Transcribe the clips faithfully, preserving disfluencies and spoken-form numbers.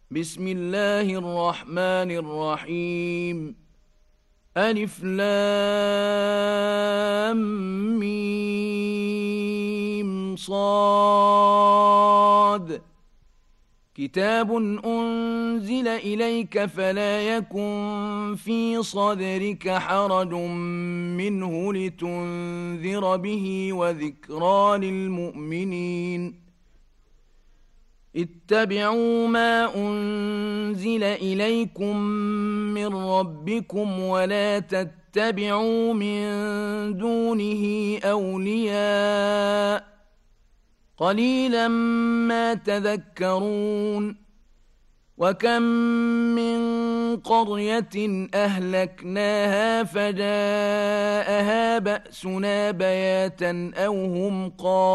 بسم الله الرحمن الرحيم. ألف لام ميم صاد. كتاب أنزل إليك فلا يكن في صدرك حرج منه لتنذر به وذكرى للمؤمنين. اتبعوا ما أنزل إليكم من ربكم ولا تتبعوا من دونه أولياء قليلا ما تذكرون. وكم من قرية أهلكناها فجاءها بأسنا بياتا أو هم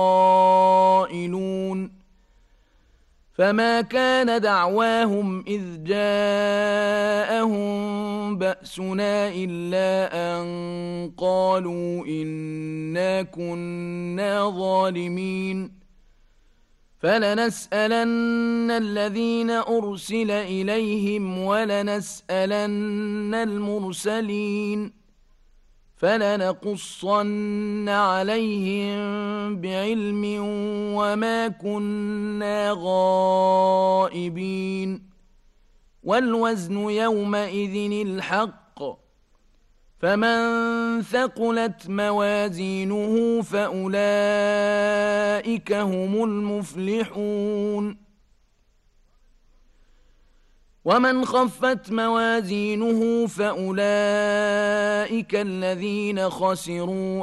قائلون. فما كان دعواهم إذ جاءهم بأسنا إلا أن قالوا إنا كنا ظالمين. فلنسألن الذين أرسل إليهم ولنسألن المرسلين. فلنقصن عليهم بعلم وما كنا غائبين. والوزن يومئذ الحق. فمن ثقلت موازينه فأولئك هم المفلحون. ومن خفت موازينه فأولئك الذين خسروا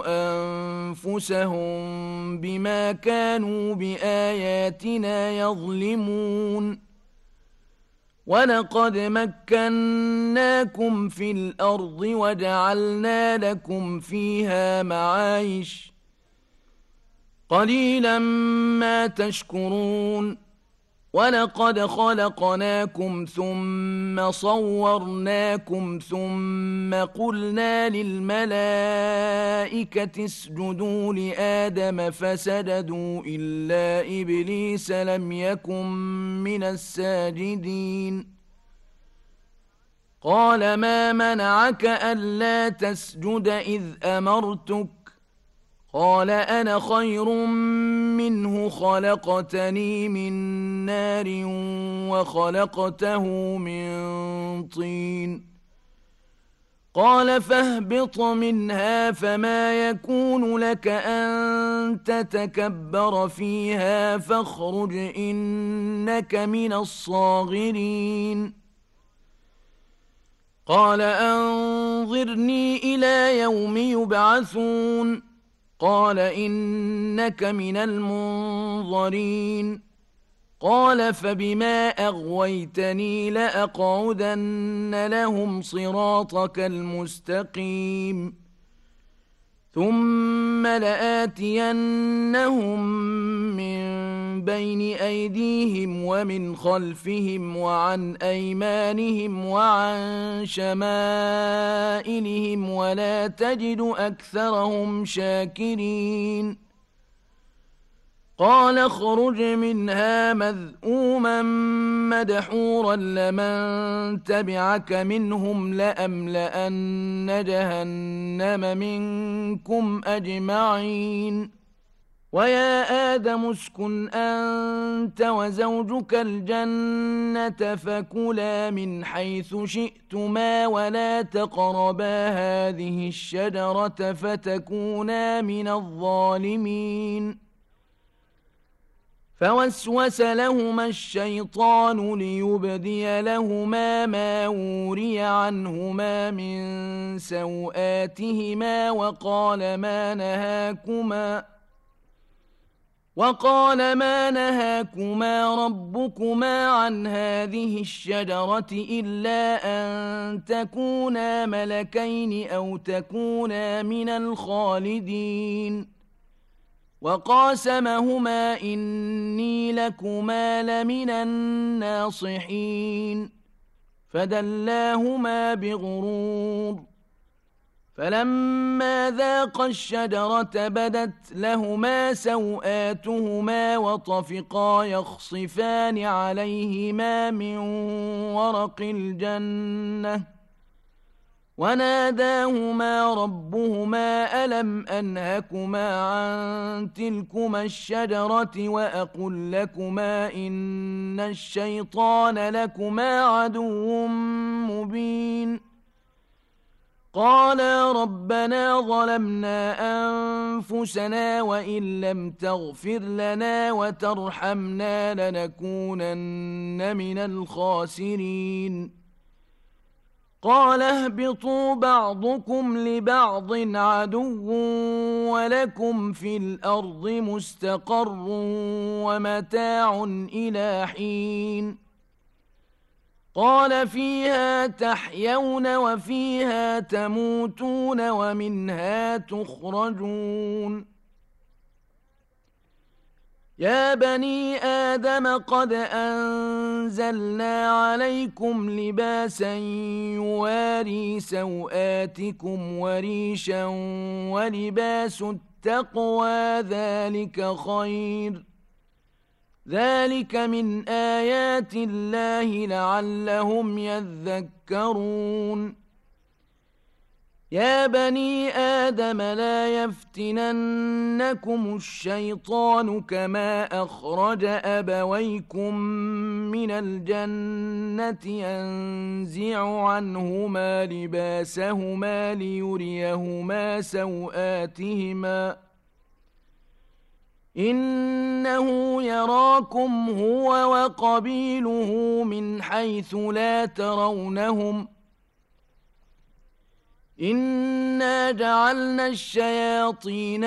أنفسهم بما كانوا بآياتنا يظلمون. ولقد مكناكم في الأرض وجعلنا لكم فيها معايش قليلا ما تشكرون. ولقد خلقناكم ثم صورناكم ثم قلنا للملائكة اسجدوا لآدم فسجدوا إلا إبليس لم يكن من الساجدين. قال ما منعك ألا تسجد إذ أمرتك؟ قال أنا خير منه خلقتني من نار وخلقته من طين. قال فاهبط منها فما يكون لك أن تتكبر فيها فاخرج إنك من الصاغرين. قال أنظرني إلى يوم يبعثون. قال إنك من المنظرين. قال فبما أغويتني لأقعدن لهم صراطك المستقيم ثم لآتينهم من بين أيديهم ومن خلفهم وعن أيمانهم وعن شمائلهم ولا تجد أكثرهم شاكرين. قال اخرج منها مذءوما مدحورا لمن تبعك منهم لأملأن جهنم منكم أجمعين. ويا آدم اسكن أنت وزوجك الجنة فكلا من حيث شئتما ولا تقربا هذه الشجرة فتكونا من الظالمين. فوسوس لهما الشيطان ليبدي لهما ما وري عنهما من سوآتهما وقال ما نهاكما وقال ما نهاكما ربكما عن هذه الشجرة إلا أن تكونا ملكين أو تكونا من الخالدين. وقاسمهما إني لكما لمن الناصحين. فدلاهما بغرور فلما ذاقا الشجرة بدت لهما سوآتهما وطفقا يخصفان عليهما من ورق الجنة وناداهما ربهما ألم أنهكما عن تلكما الشجرة وأقل لكما إن الشيطان لكما عدو مبين قالا ربنا ظلمنا أنفسنا وإن لم تغفر لنا وترحمنا لنكونن من الخاسرين قال اهبطوا بعضكم لبعض عدو ولكم في الأرض مستقر ومتاع إلى حين قال فيها تحيون وفيها تموتون ومنها تخرجون يا بني آدم قد أنزلنا عليكم لباسا يواري سوآتكم وريشا ولباس التقوى ذلك خير ذلك من آيات الله لعلهم يذكرون يا بني آدم لا يفتننكم الشيطان كما أخرج أبويكم من الجنة ينزع عنهما لباسهما ليريهما سوآتهما إنه يراكم هو وقبيله من حيث لا ترونهم إنا جعلنا الشياطين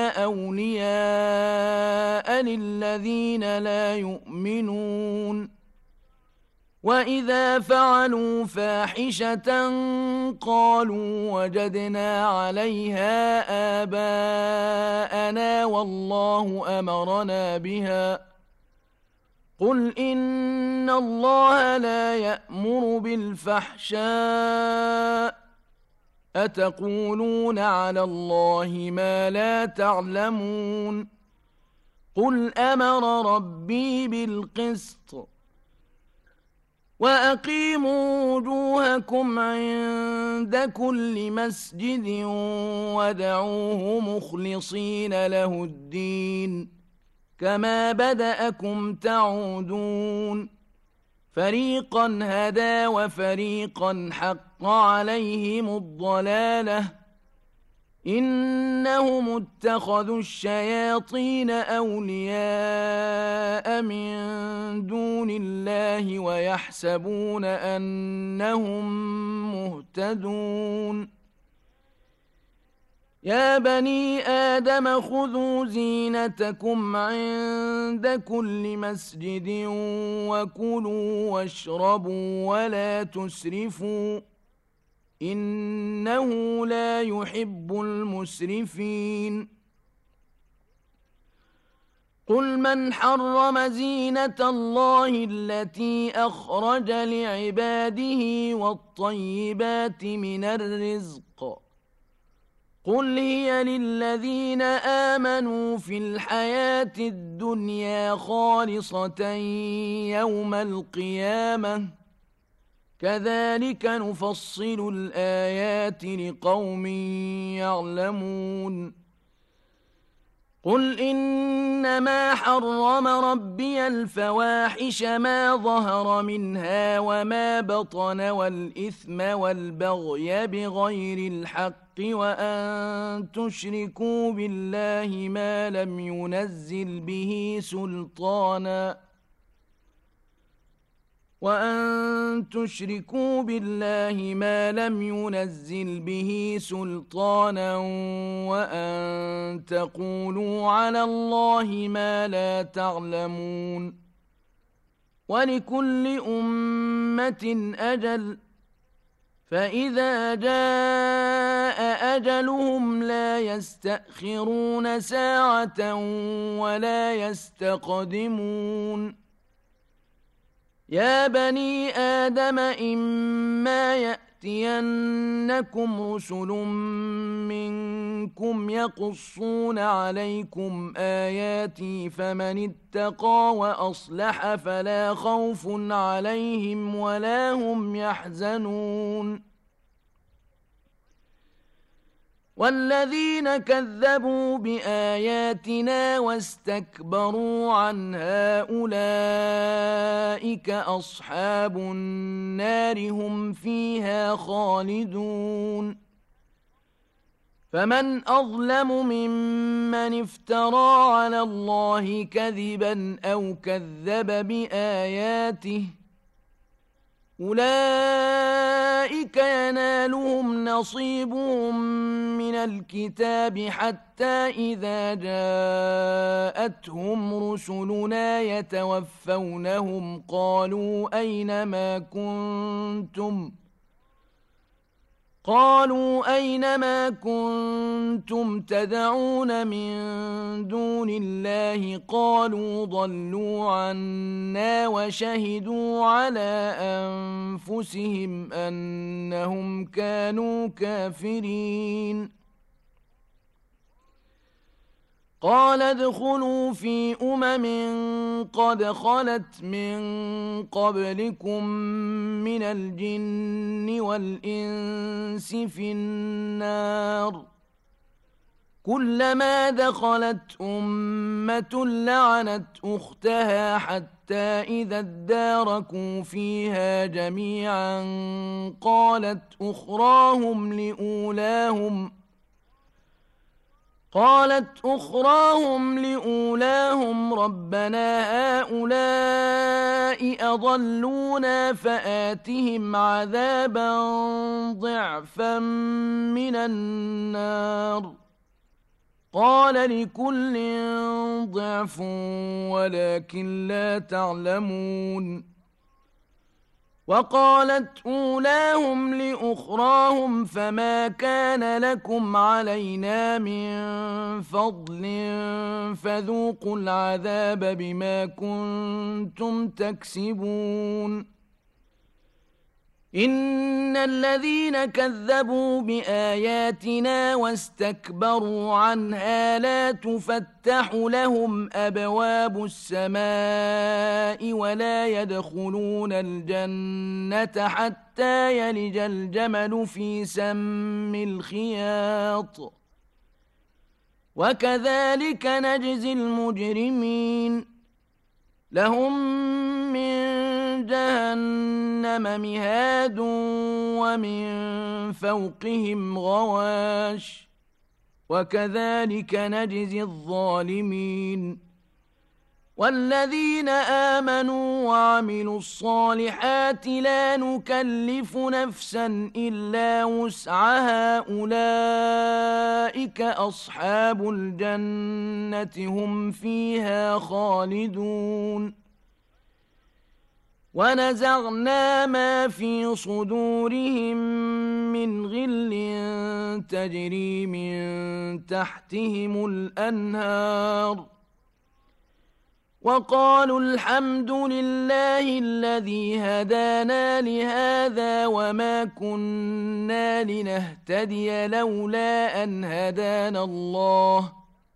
أولياء للذين لا يؤمنون وإذا فعلوا فاحشة قالوا وجدنا عليها آباءنا والله أمرنا بها قل إن الله لا يأمر بالفحشاء أتقولون على الله ما لا تعلمون قل أمر ربي بالقسط وأقيموا وجوهكم عند كل مسجد ودعوه مخلصين له الدين كما بدأكم تعودون فريقا هدى وفريقا حق عليهم الضلالة إنهم اتخذوا الشياطين أولياء من دون الله ويحسبون أنهم مهتدون يا بني آدم خذوا زينتكم عند كل مسجد وكلوا واشربوا ولا تسرفوا إنه لا يحب المسرفين قل من حرم زينة الله التي أخرج لعباده والطيبات من الرزق قل هي للذين آمنوا في الحياة الدنيا خالصة يوم القيامة كذلك نفصل الآيات لقوم يعلمون قل إنما حرم ربي الفواحش ما ظهر منها وما بطن والإثم والبغي بغير الحق وأن تشركوا بالله ما لم ينزل به سلطانا وأن تشركوا بالله ما لم ينزل به سلطانا وأن تقولوا على الله ما لا تعلمون ولكل أمة أجل فإذا جاء أجلهم لا يستأخرون ساعة ولا يستقدمون يا بني آدم إما يأتينكم رسل منكم يقصون عليكم آياتي فمن اتقى وأصلح فلا خوف عليهم ولا هم يحزنون والذين كذبوا بآياتنا واستكبروا عنها أولئك أصحاب النار هم فيها خالدون فمن أظلم ممن افترى على الله كذبا أو كذب بآياته أولئك ينالهم نصيبهم من الكتاب حتى إذا جاءتهم رسلنا يتوفونهم قالوا أين ما كنتم قالوا أين ما كنتم تدعون من دون الله قالوا ضلوا عنا وشهدوا على أنفسهم أنهم كانوا كافرين قال ادخلوا في أمم قد خلت من قبلكم من الجن والإنس في النار كلما دخلت أمة لعنت أختها حتى إذا اداركوا فيها جميعا قالت أخراهم لأولاهم قالت أخراهم لأولاهم ربنا هؤلاء أضلونا فآتهم عذابا ضعفا من النار قال لكل ضعف ولكن لا تعلمون وقالت أولاهم لأخراهم فما كان لكم علينا من فضل فذوقوا العذاب بما كنتم تكسبون إن الذين كذبوا بآياتنا واستكبروا عنها لا تفتح لهم أبواب السماء ولا يدخلون الجنة حتى يلج الجمل في سم الخياط وكذلك نجزي المجرمين لهم من جهنم مهاد ومن فوقهم غواش وكذلك نجزي الظالمين والذين آمنوا وعملوا الصالحات لا نكلف نفسا إلا وسعها أولئك أصحاب الجنة هم فيها خالدون ونزعنا ما في صدورهم من غل تجري من تحتهم الأنهار وقالوا الحمد لله الذي هدانا لهذا وما كنا لنهتدي لولا أن هدانا الله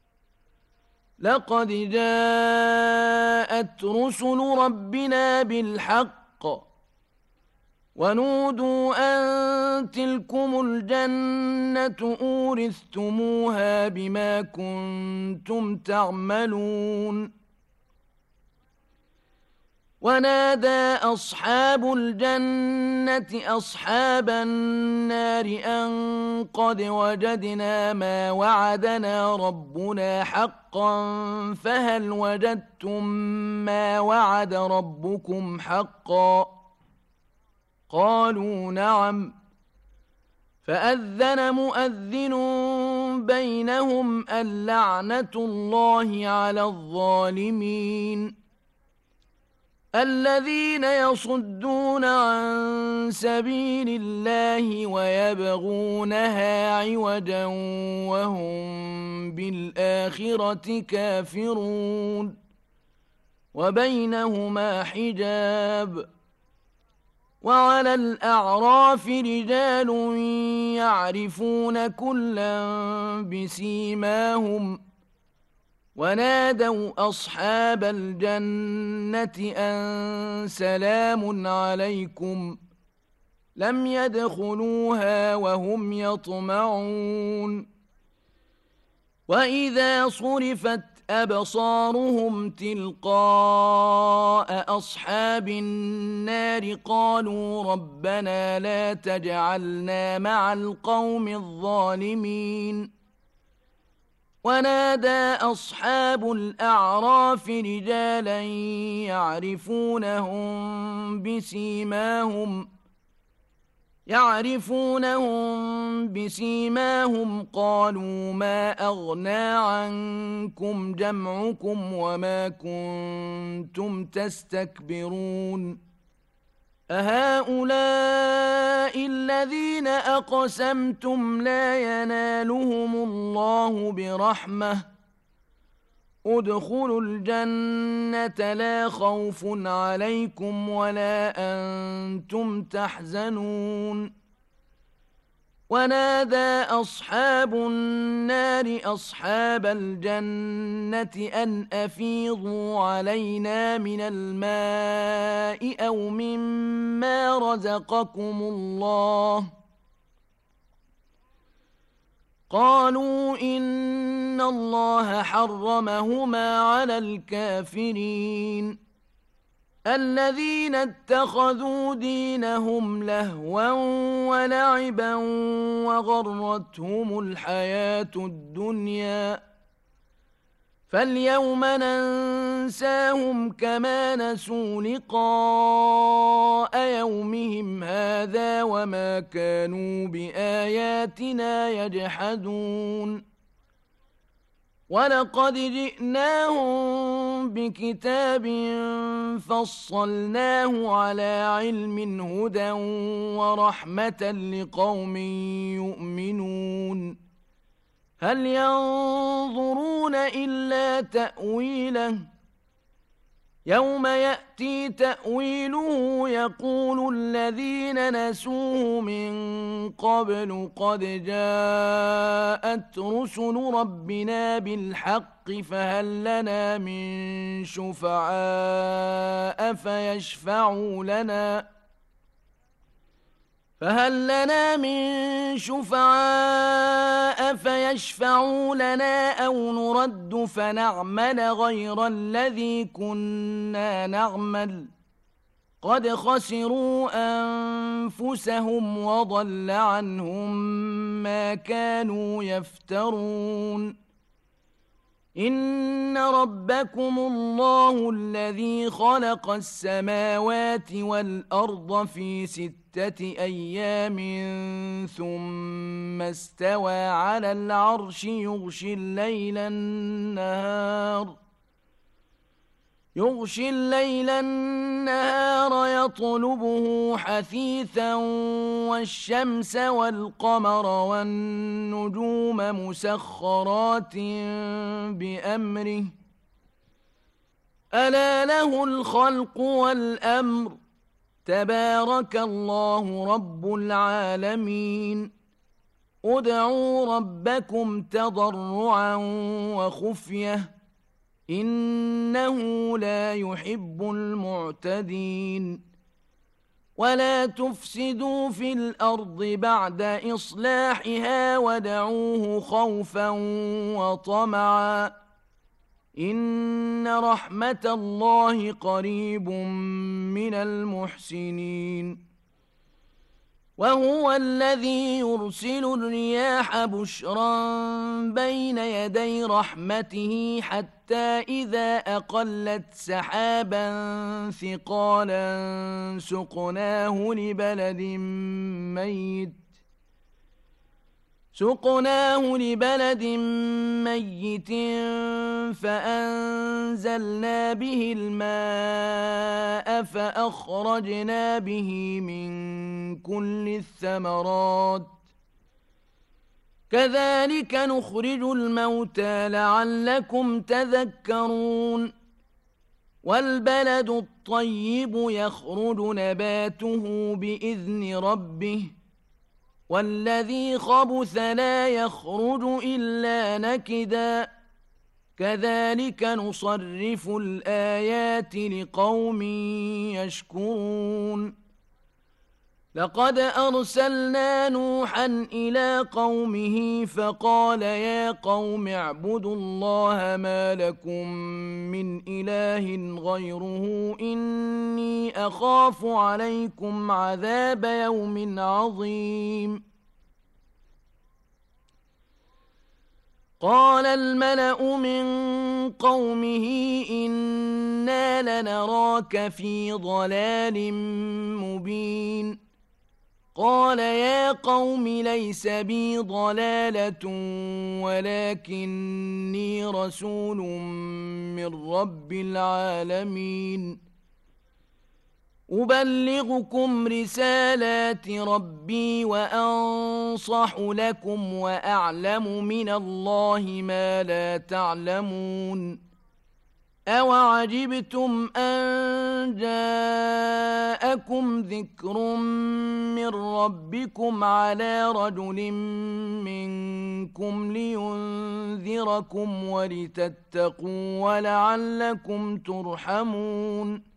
لقد جاءت رسل ربنا بالحق ونودوا أن تلكم الجنة أورثتموها بما كنتم تعملون ونادى أصحاب الجنة أصحاب النار أن قد وجدنا ما وعدنا ربنا حقا فهل وجدتم ما وعد ربكم حقا قالوا نعم فأذن مؤذن بينهم اللعنة الله على الظالمين الذين يصدون عن سبيل الله ويبغونها عوجا وهم بالآخرة كافرون وبينهما حجاب وعلى الأعراف رجال يعرفون كلا بسيماهم ونادوا أصحاب الجنة أن سلام عليكم لم يدخلوها وهم يطمعون وإذا صرفت أبصارهم تلقاء أصحاب النار قالوا ربنا لا تجعلنا مع القوم الظالمين ونادى أصحاب الأعراف رجالا يعرفونهم بسيماهم يعرفونهم بسيماهم قالوا ما أغنى عنكم جمعكم وما كنتم تستكبرون أهؤلاء الذين أقسمتم لا ينالهم الله برحمة ادخلوا الجنة لا خوف عليكم ولا أنتم تحزنون ونادى أصحاب النار أصحاب الجنة أن أفيضوا علينا من الماء أو مما رزقكم الله قالوا إن الله حرمهما على الكافرين الذين اتخذوا دينهم لهوا ولعبا وغرتهم الحياة الدنيا فاليوم ننساهم كما نسوا لقاء يومهم هذا وما كانوا بآياتنا يجحدون ولقد جئناهم بكتاب فصلناه على علم هدى ورحمة لقوم يؤمنون هل ينظرون إلا تأويله يوم يأتي تأويله يقول الذين نسوه من قبل قد جاءت رسل ربنا بالحق فهل لنا من شفعاء فيشفعوا لنا فهل لنا من شفعاء فيشفعوا لنا أو نرد فنعمل غير الذي كنا نعمل قد خسروا أنفسهم وضل عنهم ما كانوا يفترون إن ربكم الله الذي خلق السماوات والأرض في ستة أيام ثم استوى على العرش يغشي الليل النهار يغشي الليل النهار يطلبه حثيثا والشمس والقمر والنجوم مسخرات بأمره ألا له الخلق والأمر تبارك الله رب العالمين ادعوا ربكم تضرعا وخفية إنه لا يحب المعتدين ولا تفسدوا في الأرض بعد إصلاحها ودعوه خوفا وطمعا إن رحمة الله قريب من المحسنين وهو الذي يرسل الرياح بشرا بين يدي رحمته حتى إذا أقلت سحابا ثقالا سقناه لبلد ميت سقناه لبلد ميت فأنزلنا به الماء فأخرجنا به من كل الثمرات كذلك نخرج الموتى لعلكم تذكرون والبلد الطيب يخرج نباته بإذن ربه والذي خبث لا يخرج إلا نكدا كذلك نصرف الآيات لقوم يشكرون لقد أرسلنا نوحا إلى قومه فقال يا قوم اعبدوا الله ما لكم من إله غيره إني أخاف عليكم عذاب يوم عظيم قال الملأ من قومه إنا لنراك في ضلال مبين قال يا قوم ليس بي ضلالة ولكني رسول من رب العالمين أبلغكم رسالات ربي وأنصح لكم وأعلم من الله ما لا تعلمون أوعجبتم أن جاءكم ذكر من ربكم على رجل منكم لينذركم ولتتقوا ولعلكم ترحمون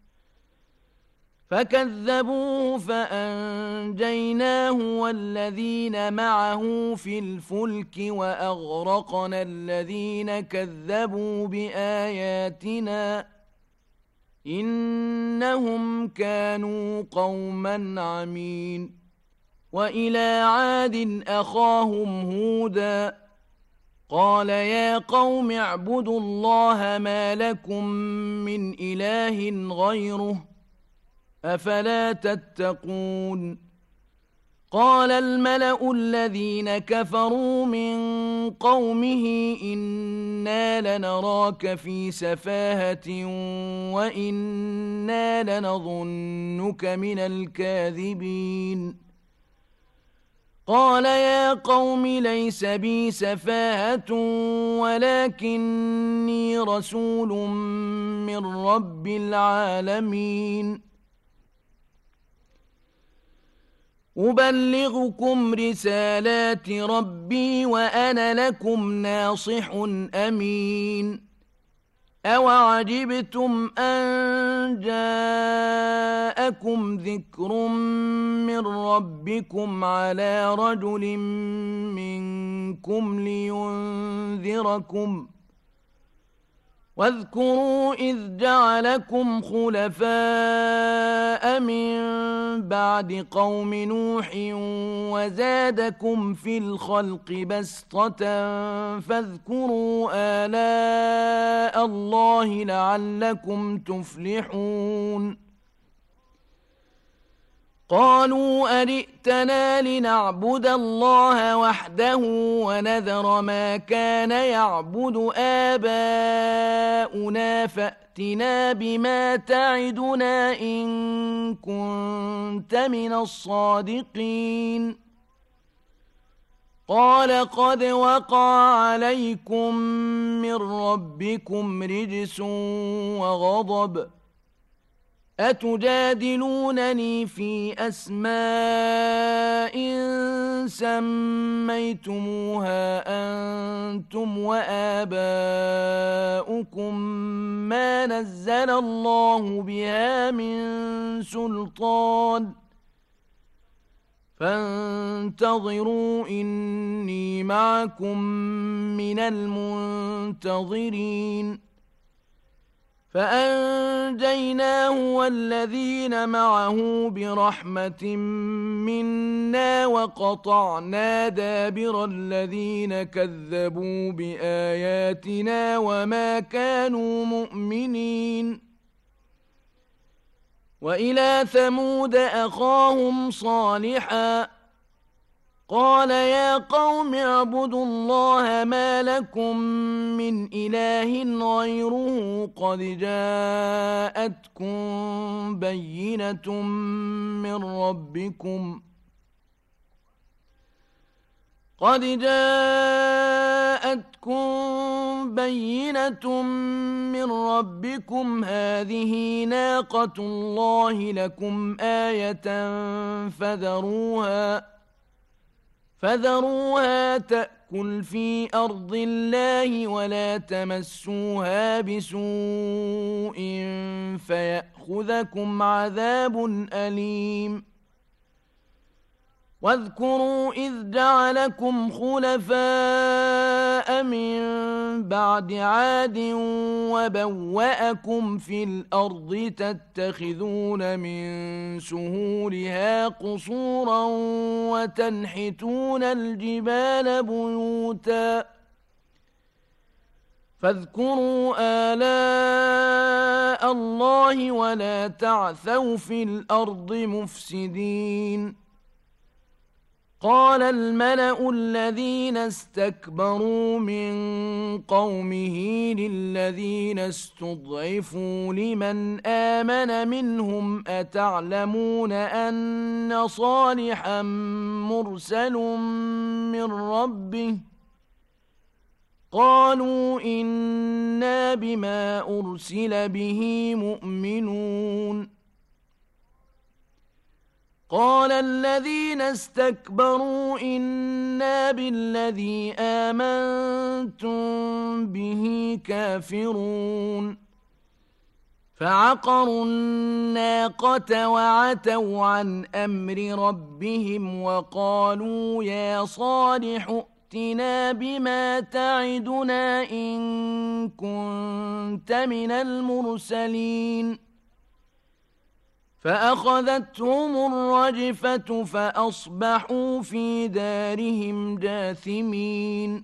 فكذبوه فأنجيناه والذين معه في الفلك وأغرقنا الذين كذبوا بآياتنا إنهم كانوا قوما عمين وإلى عاد أخاهم هودا قال يا قوم اعبدوا الله ما لكم من إله غيره أفلا تتقون قال الملأ الذين كفروا من قومه إنا لنراك في سفاهة وإنا لنظنك من الكاذبين قال يا قوم ليس بي سفاهة ولكني رسول من رب العالمين أبلغكم رسالات ربي وأنا لكم ناصح أمين أوعجبتم أن جاءكم ذكر من ربكم على رجل منكم لينذركم واذكروا إذ جعلكم خلفاء من بعد قوم نوح وزادكم في الخلق بسطة فاذكروا آلاء الله لعلكم تفلحون قالوا أجئتنا لنعبد الله وحده ونذر ما كان يعبد آباؤنا فأتنا بما تعدنا إن كنت من الصادقين قال قد وقع عليكم من ربكم رجس وغضب أتجادلونني في أسماء سميتموها أنتم وآباؤكم ما نزل الله بها من سلطان فانتظروا إني معكم من المنتظرين فأنجيناه والذين معه برحمة منا وقطعنا دابر الذين كذبوا بآياتنا وما كانوا مؤمنين وإلى ثمود أخاهم صالحا قال يا قوم اعبدوا الله ما لكم من إله غيره قد جاءتكم بينة من ربكم قد جاءتكم جاءتكم بينة من ربكم هذه ناقة الله لكم آية فذروها فذروها تأكل في أرض الله ولا تمسوها بسوء فيأخذكم عذاب أليم. واذكروا إذ جعلكم خلفاء من بعد عاد وبوأكم في الأرض تتخذون من سهولها قصورا وتنحتون الجبال بيوتا فاذكروا آلاء الله ولا تعثوا في الأرض مفسدين. قال الملأ الذين استكبروا من قومه للذين استضعفوا لمن آمن منهم أتعلمون أن صالحا مرسل من ربه قالوا إنا بما أرسل به مؤمنون. قال الذين استكبروا إنا بالذي آمنتم به كافرون. فعقروا الناقة وعتوا عن أمر ربهم وقالوا يا صالح ائتنا بما تعدنا إن كنت من المرسلين. فأخذتهم الرجفة فأصبحوا في دارهم جاثمين.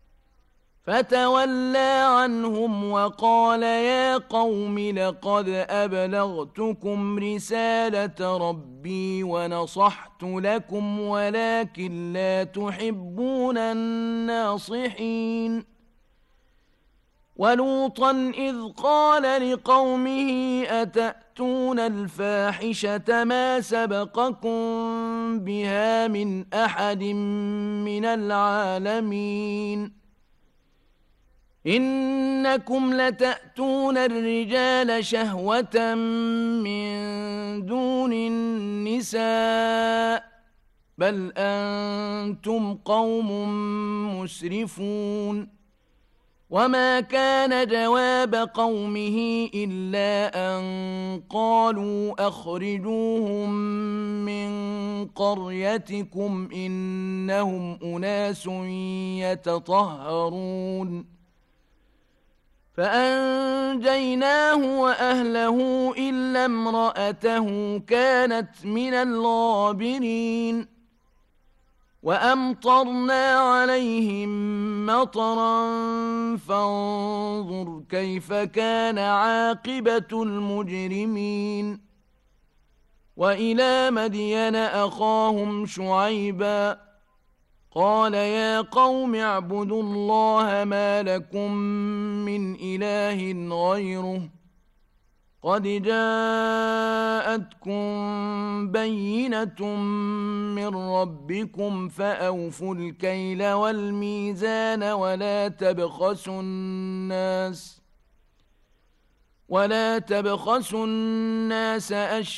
فتولى عنهم وقال يا قوم لقد أبلغتكم رسالة ربي ونصحت لكم ولكن لا تحبون الناصحين. ولوطا إذ قال لقومه أتأتون الفاحشة ما سبقكم بها من أحد من العالمين. إنكم لتأتون الرجال شهوة من دون النساء بل أنتم قوم مسرفون. وما كان جواب قومه إلا أن قالوا أخرجوهم من قريتكم إنهم أناس يتطهرون. فأنجيناه وأهله إلا امرأته كانت من الغابرين. وأمطرنا عليهم مطرا فانظر كيف كان عاقبة المجرمين. وإلى مدين أخاهم شعيبا قال يا قوم اعبدوا الله ما لكم من إله غيره قد جاءتكم بينة من ربكم فأوفوا الكيل والميزان ولا تبخسوا الناس ولا تبخسوا الناس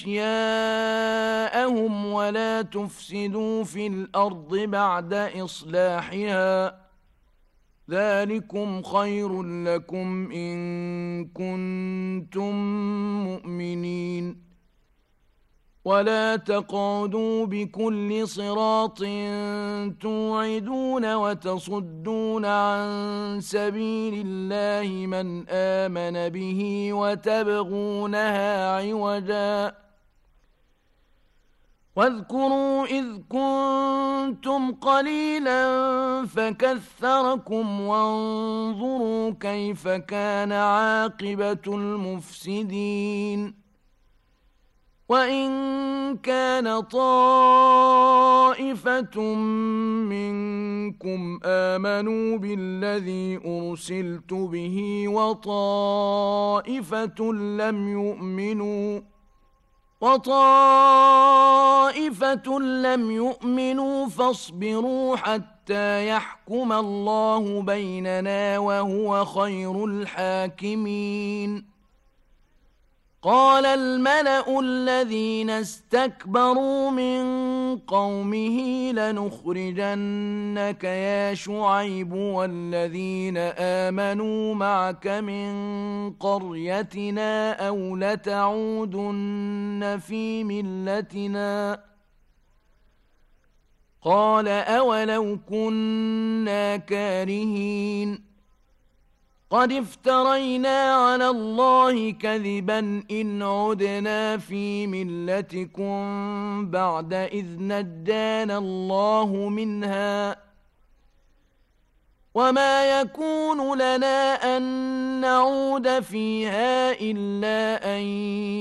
أشياءهم ولا تفسدوا في الأرض بعد إصلاحها ذلكم خير لكم إن كنتم مؤمنين. ولا تقعدوا بكل صراط توعدون وتصدون عن سبيل الله من آمن به وتبغونها عوجا. واذكروا إذ كنتم قليلا فكثركم وانظروا كيف كان عاقبة المفسدين. وإن كان طائفة منكم آمنوا بالذي أرسلت به وطائفة لم يؤمنوا وطائفة طائفة لم يؤمنوا فاصبروا حتى يحكم الله بيننا وهو خير الحاكمين. قال الملأ الذين استكبروا من قومه لنخرجنك يا شعيب والذين آمنوا معك من قريتنا أو لتعودن في ملتنا. قال أولو كنا كارهين. قد افترينا على الله كذبا إن عدنا في ملتكم بعد إذ نجانا الله منها وما يكون لنا أن نعود فيها إلا أن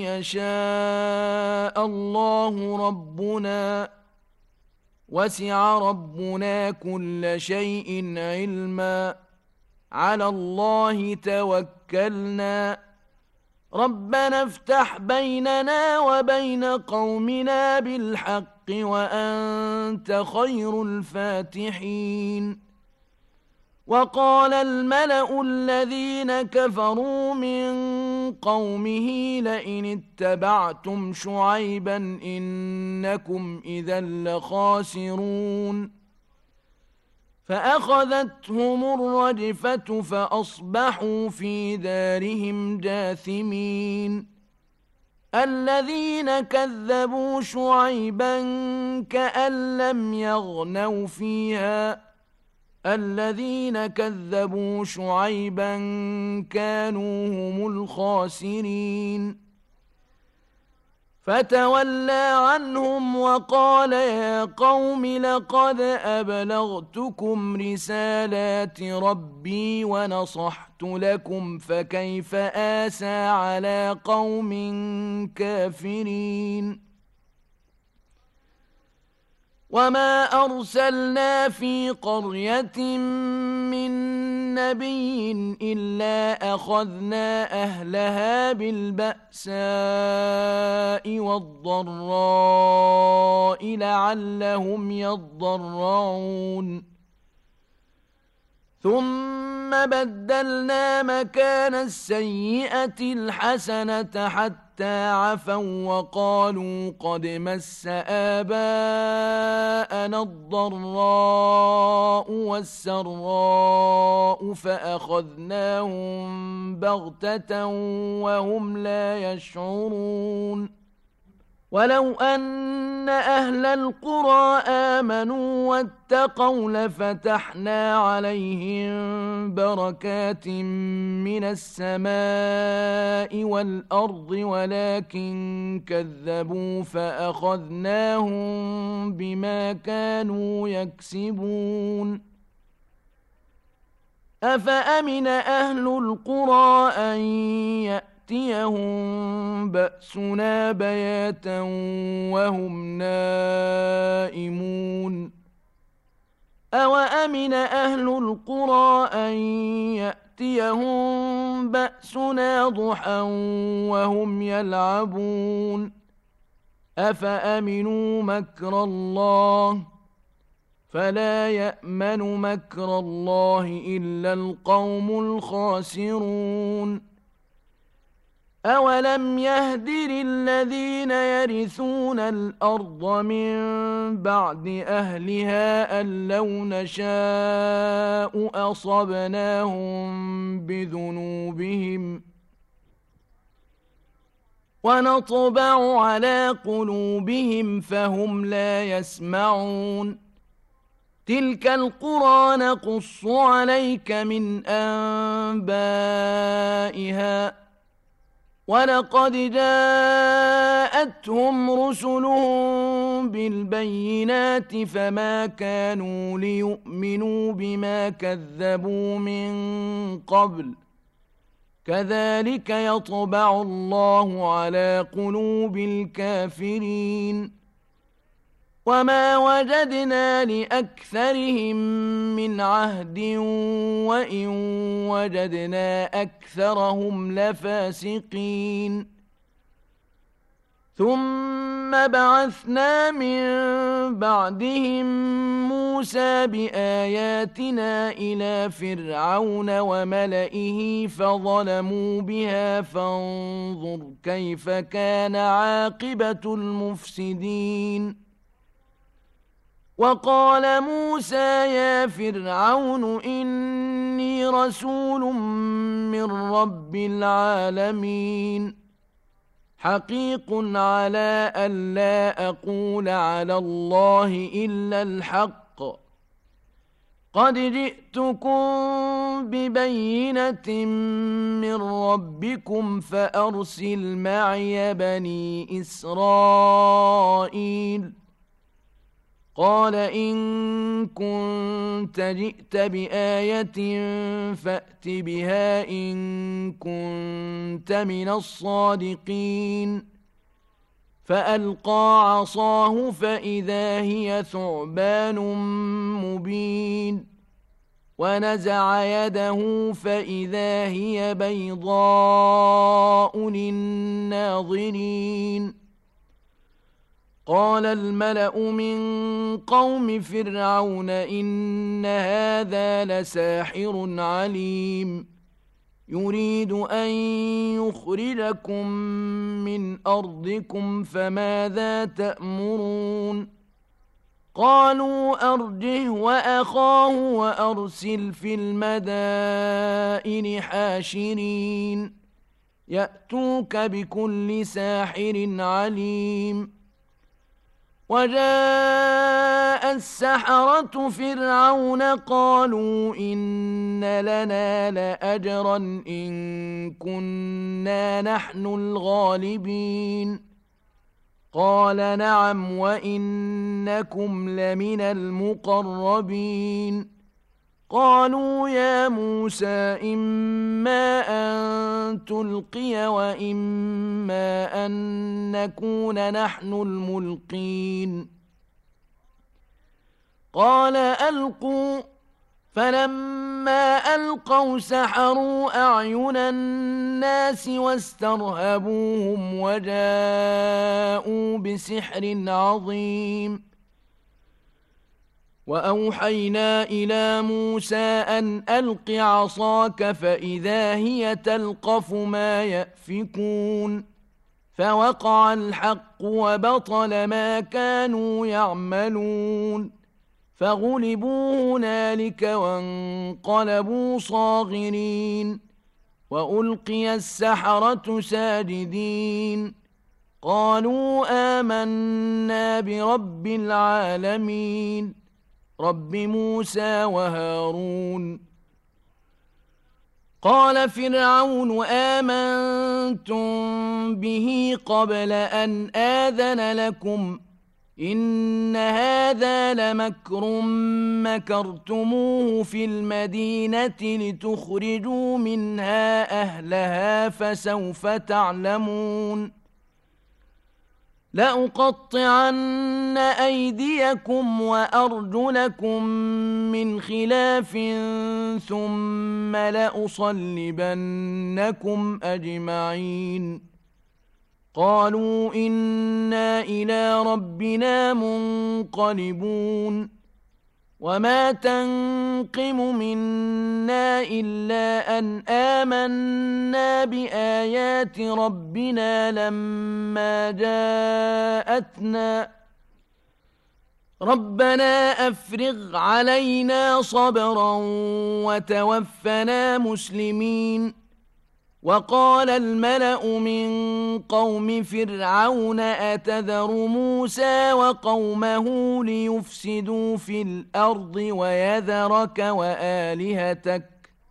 يشاء الله ربنا وسع ربنا كل شيء علما على الله توكلنا ربنا افتح بيننا وبين قومنا بالحق وأنت خير الفاتحين. وقال الملأ الذين كفروا من قومه لئن اتبعتم شعيبا إنكم إذا لخاسرون. فأخذتهم الرجفة فأصبحوا في دارهم جاثمين. الذين كذبوا شعيبا كأن لم يغنوا فيها الذين كذبوا شعيبا كانوا هم الخاسرين. فتولى عنهم وقال يا قوم لقد أبلغتكم رسالات ربي ونصحت لكم فكيف آسى على قوم كافرين. وما أرسلنا في قرية من نبي إلا أخذنا أهلها بالبأساء والضراء لعلهم يضرعون. ثم بدلنا مكان السيئة الحسنة حتى عفوا وقالوا قد مس آباءنا الضراء والسراء فأخذناهم بغتة وهم لا يشعرون. ولو أن أهل القرى آمنوا واتقوا لفتحنا عليهم بركات من السماء والأرض ولكن كذبوا فأخذناهم بما كانوا يكسبون. أفأمن أهل القرى أن يأتوا يأتيهم بأسنا بياتا وهم نائمون. أوأمن أهل القرى أن يأتيهم بأسنا ضحى وهم يلعبون. أفأمنوا مكر الله فلا يأمن مكر الله إلا القوم الخاسرون. أولم يهد للذين يرثون الأرض من بعد أهلها أن لو نشاء أصبناهم بذنوبهم ونطبع على قلوبهم فهم لا يسمعون. تلك القرى نقص عليك من أنبائها ولقد جاءتهم رسلهم بالبينات فما كانوا ليؤمنوا بما كذبوا من قبل كذلك يطبع الله على قلوب الكافرين. وما وجدنا لأكثرهم من عهد وإن وجدنا أكثرهم لفاسقين. ثم بعثنا من بعدهم موسى بآياتنا إلى فرعون وملئه فظلموا بها فانظر كيف كان عاقبة المفسدين وقال موسى يا فرعون إني رسول من رب العالمين حقيق على ألا أقول على الله إلا الحق قد جئتكم ببينة من ربكم فأرسل معي بني إسرائيل قال إن كنت جئت بآية فأت بها إن كنت من الصادقين فألقى عصاه فإذا هي ثعبان مبين ونزع يده فإذا هي بيضاء للناظرين قال الملأ من قوم فرعون إن هذا لساحر عليم يريد أن يخرجكم من أرضكم فماذا تأمرون قالوا أرجه وأخاه وأرسل في المدائن حاشرين يأتوك بكل ساحر عليم وجاء السحرة فرعون قالوا إن لنا لأجرا إن كنا نحن الغالبين قال نعم وإنكم لمن المقربين قالوا يا موسى إما أن تلقي وإما أن نكون نحن الملقين قال ألقوا فلما ألقوا سحروا أعين الناس واسترهبوهم وجاءوا بسحر عظيم وأوحينا إلى موسى أن ألق عصاك فإذا هي تلقف ما يأفكون فوقع الحق وبطل ما كانوا يعملون فغلبوا هنالك وانقلبوا صاغرين وألقي السحرة ساجدين قالوا آمنا برب العالمين رب موسى وهارون قال فرعون آمنتم به قبل أن آذن لكم إن هذا لمكر مكرتموه في المدينة لتخرجوا منها أهلها فسوف تعلمون لأقطعن أيديكم وأرجلكم من خلاف ثم لأصلبنكم أجمعين قالوا إنا إلى ربنا منقلبون وما تنقم منا إلا أن آمنا بآيات ربنا لما جاءتنا ربنا أفرغ علينا صبرا وتوفنا مسلمين وقال الملأ من قوم فرعون أتذر موسى وقومه ليفسدوا في الأرض ويذرك وآلهتك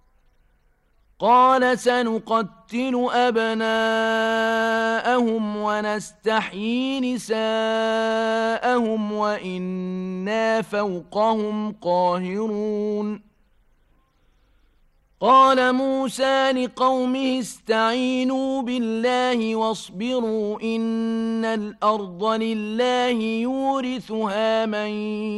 قال سنقتل أبناءهم ونستحيي نساءهم وإنا فوقهم قاهرون قال موسى لقومه استعينوا بالله واصبروا إن الأرض لله يورثها من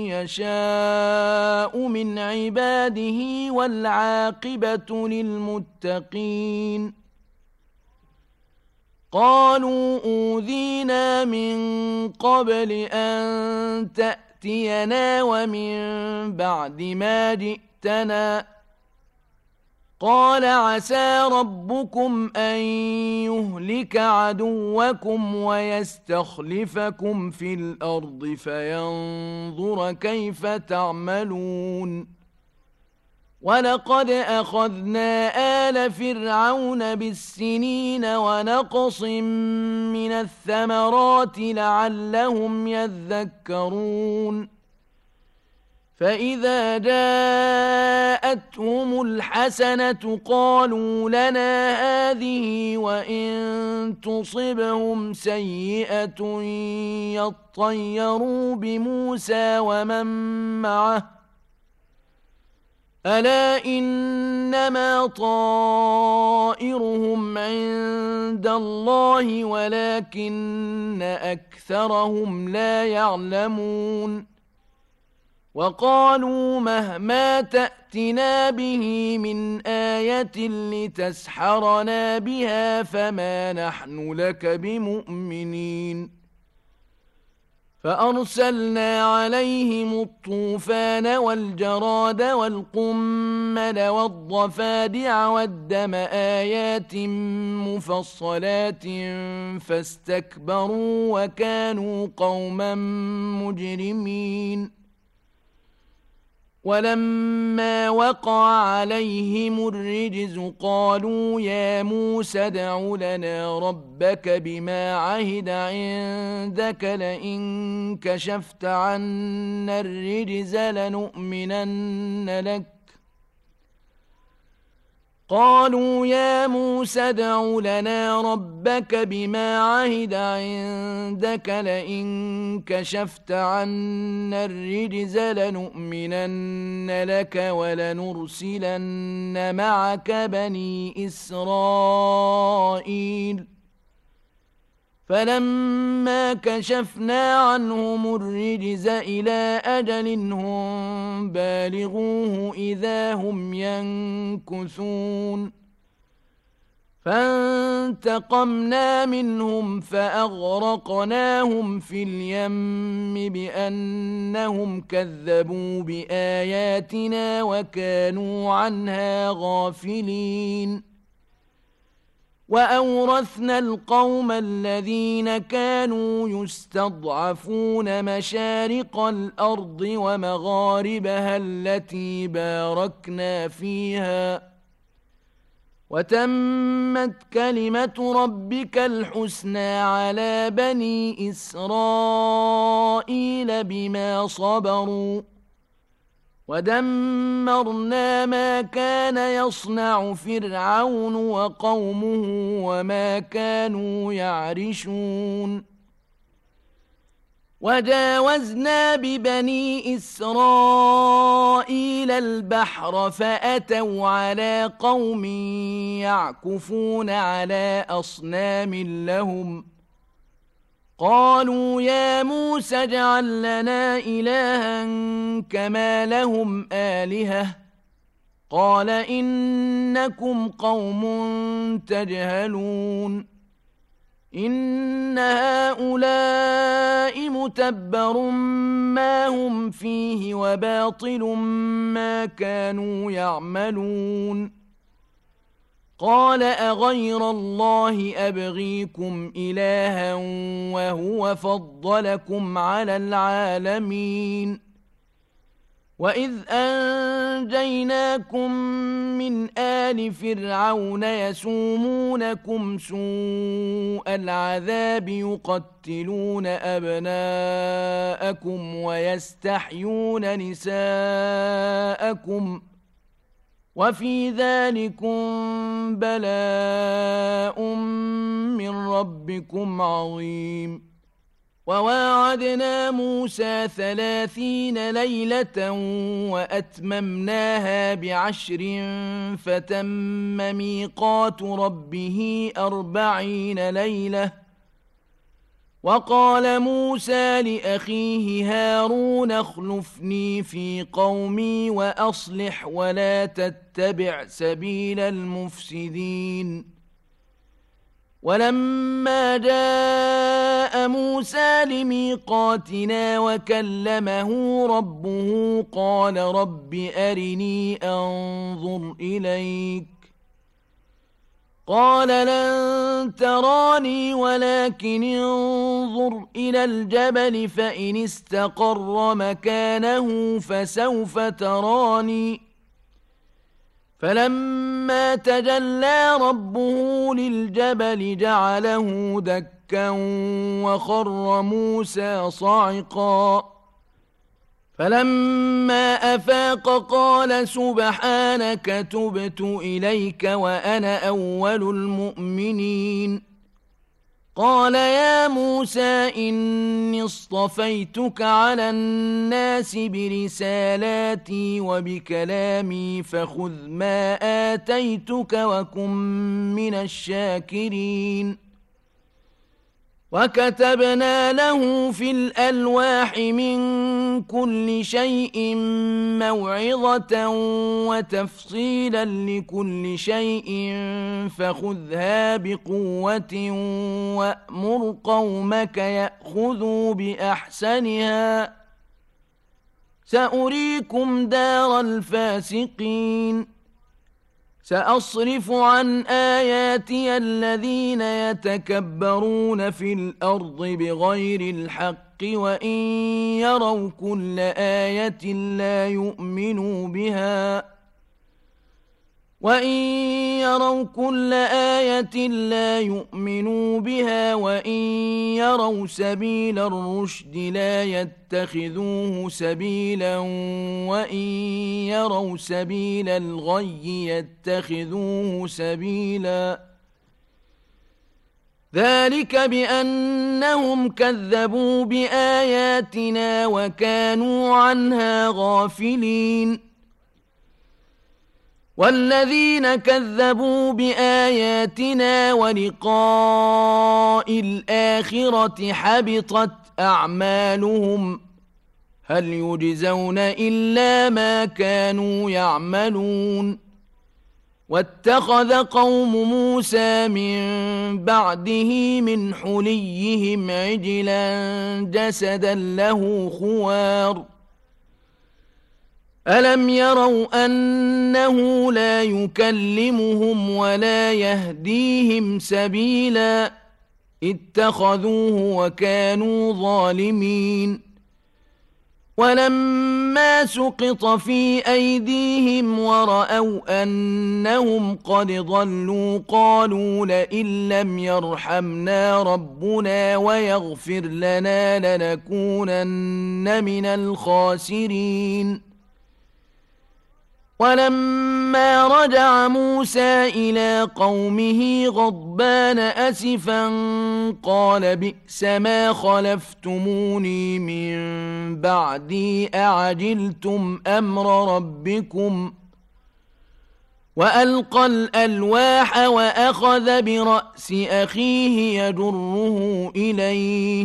يشاء من عباده والعاقبة للمتقين قالوا أوذينا من قبل أن تأتينا ومن بعد ما جئتنا قال عسى ربكم أن يهلك عدوكم ويستخلفكم في الأرض فينظر كيف تعملون ولقد أخذنا آل فرعون بالسنين ونقص من الثمرات لعلهم يذكرون فإذا جاءتهم الحسنة قالوا لنا هذه وإن تصبهم سيئة يطيروا بموسى ومن معه ألا إنما طائرهم عند الله ولكن أكثرهم لا يعلمون وقالوا مهما تأتنا به من آية لتسحرنا بها فما نحن لك بمؤمنين فأرسلنا عليهم الطوفان والجراد والقمل والضفادع والدم آيات مفصلات فاستكبروا وكانوا قوما مجرمين ولما وقع عليهم الرجز قالوا يا موسى ادع لنا ربك بما عهد عندك لئن كشفت عنا الرجز لنؤمنن لك قالوا يا موسى ادع لنا ربك بما عهد عندك لئن كشفت عنا الرجز لنؤمنن لك ولنرسلن معك بني إسرائيل فلما كشفنا عنهم الرجز إلى أجل هم بالغوه إذا هم ينكثون فانتقمنا منهم فأغرقناهم في اليم بأنهم كذبوا بآياتنا وكانوا عنها غافلين وأورثنا القوم الذين كانوا يستضعفون مشارق الأرض ومغاربها التي باركنا فيها وتمت كلمة ربك الحسنى على بني إسرائيل بما صبروا ودمرنا ما كان يصنع فرعون وقومه وما كانوا يعرشون وجاوزنا ببني إسرائيل البحر فأتوا على قوم يعكفون على أصنام لهم قالوا يا موسى اجعل لنا إلها كما لهم آلهة قال إنكم قوم تجهلون إن هؤلاء متبر ما هم فيه وباطل ما كانوا يعملون قال أغير الله أبغيكم إلها وهو فضلكم على العالمين وإذ أنجيناكم من آل فرعون يسومونكم سوء العذاب يقتلون أبناءكم ويستحيون نساءكم وفي ذلكم بلاء من ربكم عظيم وواعدنا موسى ثلاثين ليلة وأتممناها بعشر فتم ميقات ربه أربعين ليلة وقال موسى لأخيه هارون اخلفني في قومي وأصلح ولا تتبع سبيل المفسدين ولما جاء موسى لميقاتنا وكلمه ربه قال رب أرني أنظر إليك قال لن تراني ولكن انظر إلى الجبل فإن استقر مكانه فسوف تراني فلما تجلى ربه للجبل جعله دكا وخر موسى صعقا فلما أفاق قال سبحانك تبت إليك وأنا أول المؤمنين قال يا موسى إني اصطفيتك على الناس برسالاتي وبكلامي فخذ ما آتيتك وكن من الشاكرين وكتبنا له في الألواح من كل شيء موعظة وتفصيلا لكل شيء فخذها بقوة وأمر قومك يأخذوا بأحسنها سأريكم دار الفاسقين سأصرف عن آياتي الذين يتكبرون في الأرض بغير الحق وإن يروا كل آية لا يؤمنوا بها وإن يروا كل آية لا يؤمنوا بها وإن يروا سبيل الرشد لا يتخذوه سبيلا وإن يروا سبيل الغي يتخذوه سبيلا ذلك بأنهم كذبوا بآياتنا وكانوا عنها غافلين والذين كذبوا بآياتنا ولقاء الآخرة حبطت أعمالهم هل يجزون إلا ما كانوا يعملون واتخذ قوم موسى من بعده من حليهم عجلا جسدا له خوار ألم يروا أنه لا يكلمهم ولا يهديهم سبيلا اتخذوه وكانوا ظالمين ولما سقط في أيديهم ورأوا أنهم قد ضلوا قالوا لئن لم يرحمنا ربنا ويغفر لنا لنكونن من الخاسرين ولما رجع موسى إلى قومه غضبان أسفا قال بئس ما خلفتموني من بعدي أعجلتم أمر ربكم وألقى الألواح وأخذ برأس أخيه يجره إليه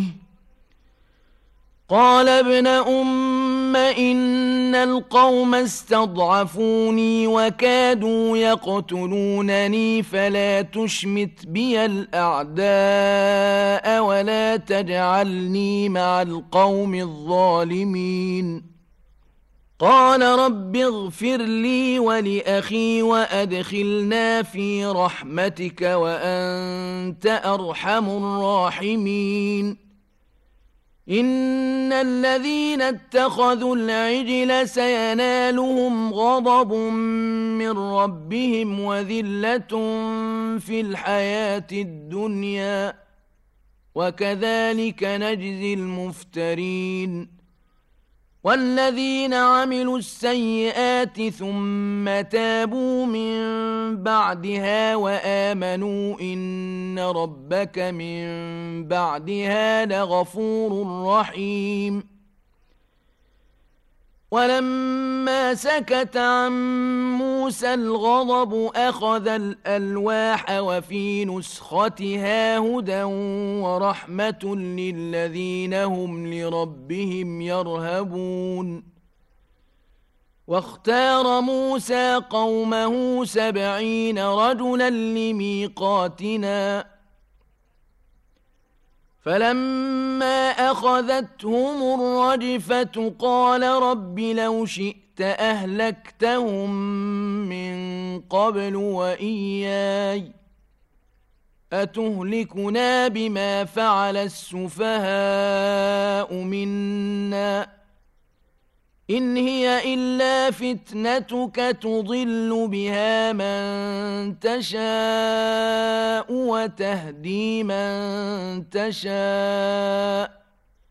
قال ابن أم إن القوم استضعفوني وكادوا يقتلونني فلا تشمت بي الأعداء ولا تجعلني مع القوم الظالمين قال رب اغفر لي ولأخي وأدخلنا في رحمتك وأنت أرحم الراحمين إن الذين اتخذوا العجل سينالهم غضب من ربهم وذلة في الحياة الدنيا وكذلك نجزي المفترين والذين عملوا السيئات ثم تابوا من بعدها وآمنوا إن ربك من بعدها لغفور رحيم ولما سكت عن موسى الغضب أخذ الألواح وفي نسختها هدى ورحمة للذين هم لربهم يرهبون واختار موسى قومه سبعين رجلا لميقاتنا فلما أخذتهم الرجفة قال رب لو شئت أهلكتهم من قبل وإياي أتهلكنا بما فعل السفهاء منا إن هي إلا فتنتك تضل بها من تشاء وتهدي من تشاء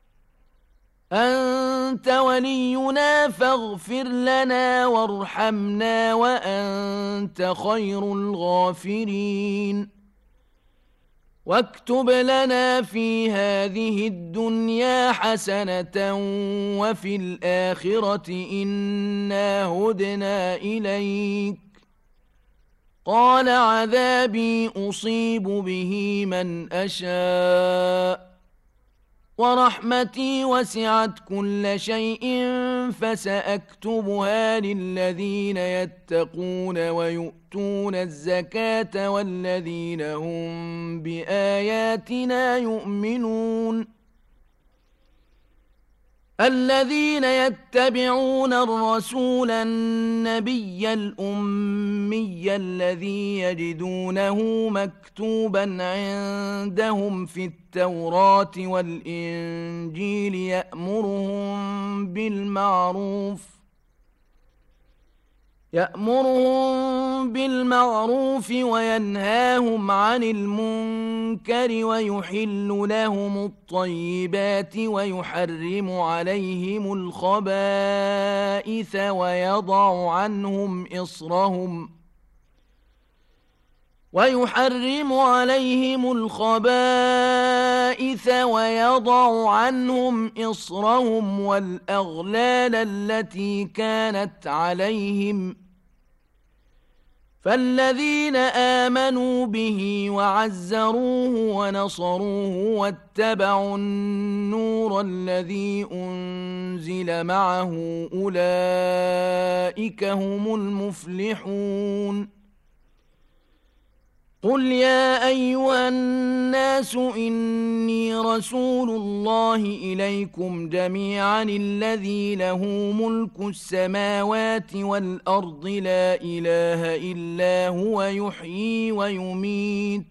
أنت ولينا فاغفر لنا وارحمنا وأنت خير الغافرين واكتب لنا في هذه الدنيا حسنة وفي الآخرة إنا هدنا إليك قال عذابي أصيب به من أشاء ورحمتي وسعت كل شيء فسأكتبها للذين يتقون ويؤتون الزكاة والذين هم بآياتنا يؤمنون الذين يتبعون الرسول النبي الأمي الذي يجدونه مكتوبا عندهم في التوراة والإنجيل يأمرهم بالمعروف يأمرهم بالمعروف وينهاهم عن المنكر ويحل لهم الطيبات ويحرم عليهم الخبائث ويضع عنهم إصرهم ويحرم عليهم الخبائث ويضع عنهم إصرهم والأغلال التي كانت عليهم فالذين آمنوا به وعزروه ونصروه واتبعوا النور الذي أنزل معه أولئك هم المفلحون قل يا أيها الناس إني رسول الله إليكم جميعا الذي له ملك السماوات والأرض لا إله إلا هو يحيي ويميت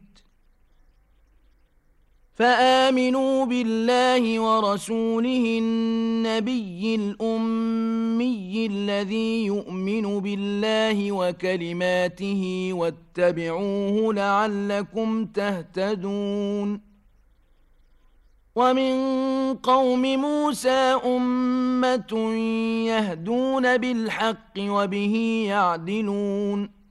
فآمنوا بالله ورسوله النبي الأمي الذي يؤمن بالله وكلماته واتبعوه لعلكم تهتدون ومن قوم موسى أمة يهدون بالحق وبه يعدلون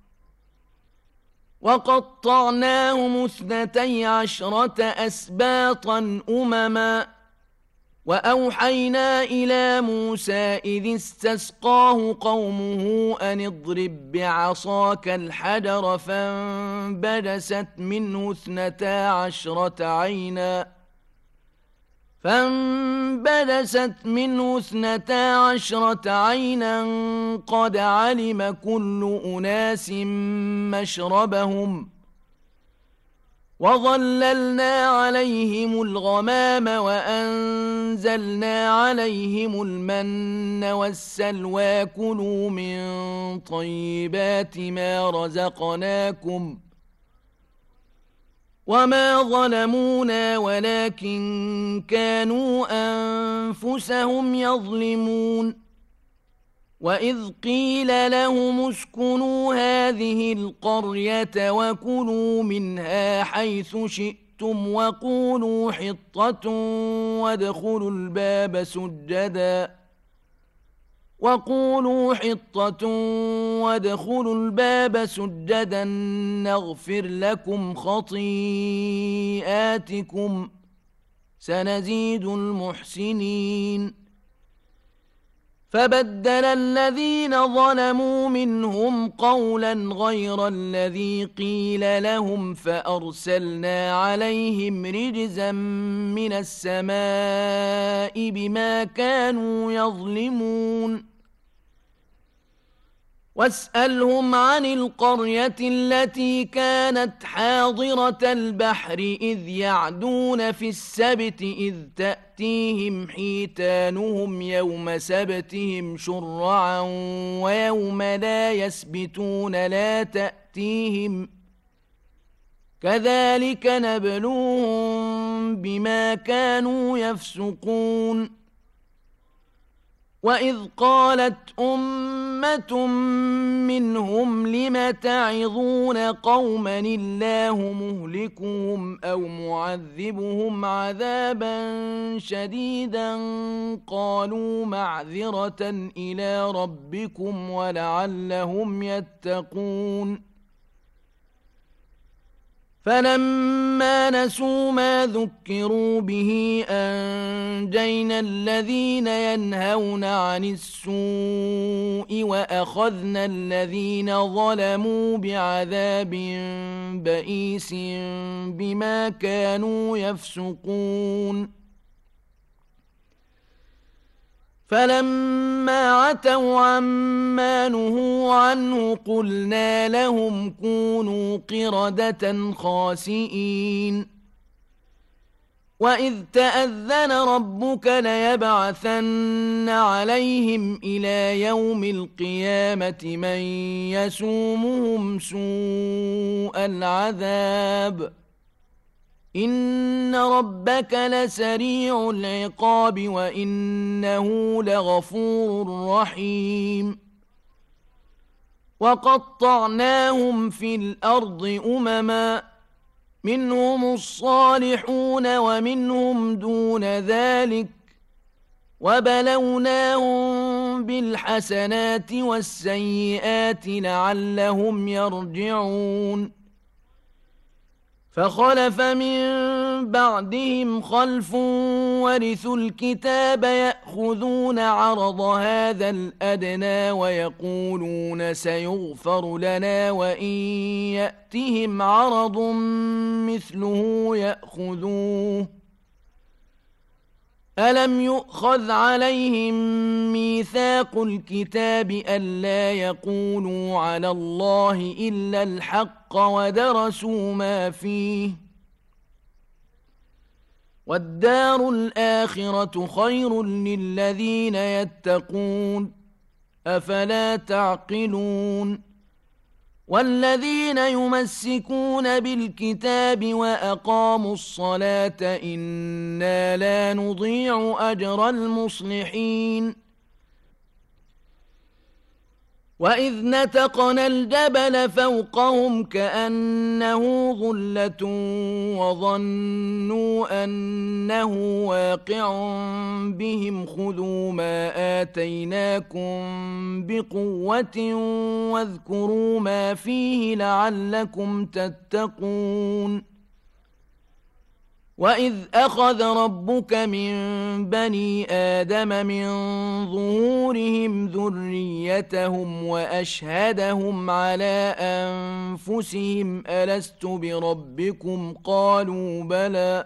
وقطعناهم اثنتي عشرة أسباطا أمما وأوحينا إلى موسى إذ استسقاه قومه أن اضرب بعصاك الحجر فانبجست منه اثنتا عشرة عينا فانبجست منه اثنتا عشرة عينا قد علم كل أناس مشربهم وظللنا عليهم الغمام وأنزلنا عليهم المن والسلوى كلوا من طيبات ما رزقناكم وما ظلمونا ولكن كانوا أنفسهم يظلمون وإذ قيل لهم اسكنوا هذه القرية وكلوا منها حيث شئتم وقولوا حطة وادخلوا الباب سجدا وقولوا حطة وادخلوا الباب سجدا نغفر لكم خطيئاتكم سنزيد المحسنين فبدل الذين ظلموا منهم قولا غير الذي قيل لهم فأرسلنا عليهم رجزا من السماء بما كانوا يظلمون واسألهم عن القرية التي كانت حاضرة البحر إذ يعدون في السبت إذ تأتيهم حيتانهم يوم سبتهم شرعا ويوم لا يسبتون لا تأتيهم كذلك نبلوهم بما كانوا يفسقون. وإذ قالت أمة منهم لم تعظون قوما الله مهلكهم أو معذبهم عذابا شديدا قالوا معذرة إلى ربكم ولعلهم يتقون. فلما نسوا ما ذكروا به أنجينا الذين ينهون عن السوء وأخذنا الذين ظلموا بعذاب بئيس بما كانوا يفسقون. فلما عتوا عما نهوا عنه قلنا لهم كونوا قردة خاسئين. وإذ تأذن ربك ليبعثن عليهم إلى يوم القيامة من يسومهم سوء العذاب إن ربك لسريع العقاب وإنه لغفور رحيم. وقطعناهم في الأرض أمما منهم الصالحون ومنهم دون ذلك وبلوناهم بالحسنات والسيئات لعلهم يرجعون. فخلف من بعدهم خلف ورثوا الكتاب يأخذون عرض هذا الأدنى ويقولون سيغفر لنا وإن يأتهم عرض مثله يأخذوه. ألم يؤخذ عليهم ميثاق الكتاب ألا يقولوا على الله إلا الحق ودرسوا ما فيه والدار الآخرة خير للذين يتقون أفلا تعقلون. والذين يمسكون بالكتاب وأقاموا الصلاة إنا لا نضيع أجر المصلحين. وإذ نتقنا الجبل فوقهم كأنه ظلة وظنوا أنه واقع بهم خذوا ما آتيناكم بقوة واذكروا ما فيه لعلكم تتقون. وإذ أخذ ربك من بني آدم من ظهورهم ذريتهم وأشهدهم على أنفسهم ألست بربكم قالوا بلى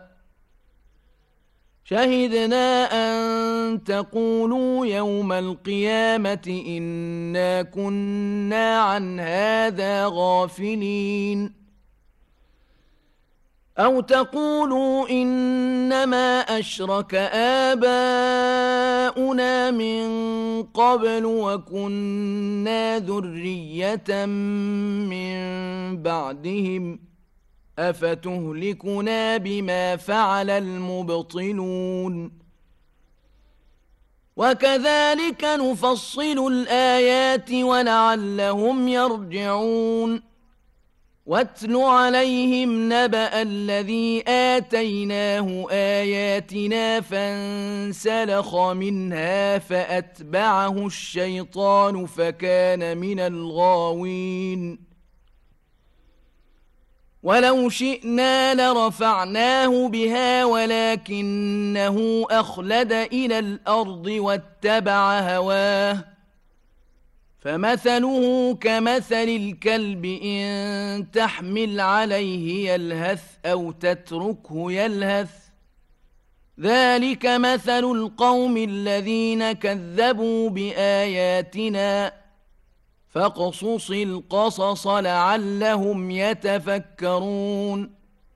شهدنا أن تقولوا يوم القيامة إنا كنا عن هذا غافلين. أو تقولوا إنما أشرك آباؤنا من قبل وكنا ذرية من بعدهم أفتهلكنا بما فعل المبطلون. وكذلك نفصل الآيات ولعلهم يرجعون. واتل عليهم نبأ الذي آتيناه آياتنا فانسلخ منها فأتبعه الشيطان فكان من الغاوين. ولو شئنا لرفعناه بها ولكنه أخلد إلى الأرض واتبع هواه فمثله كمثل الكلب إن تحمل عليه يلهث أو تتركه يلهث ذلك مثل القوم الذين كذبوا بآياتنا فاقصص القصص لعلهم يتفكرون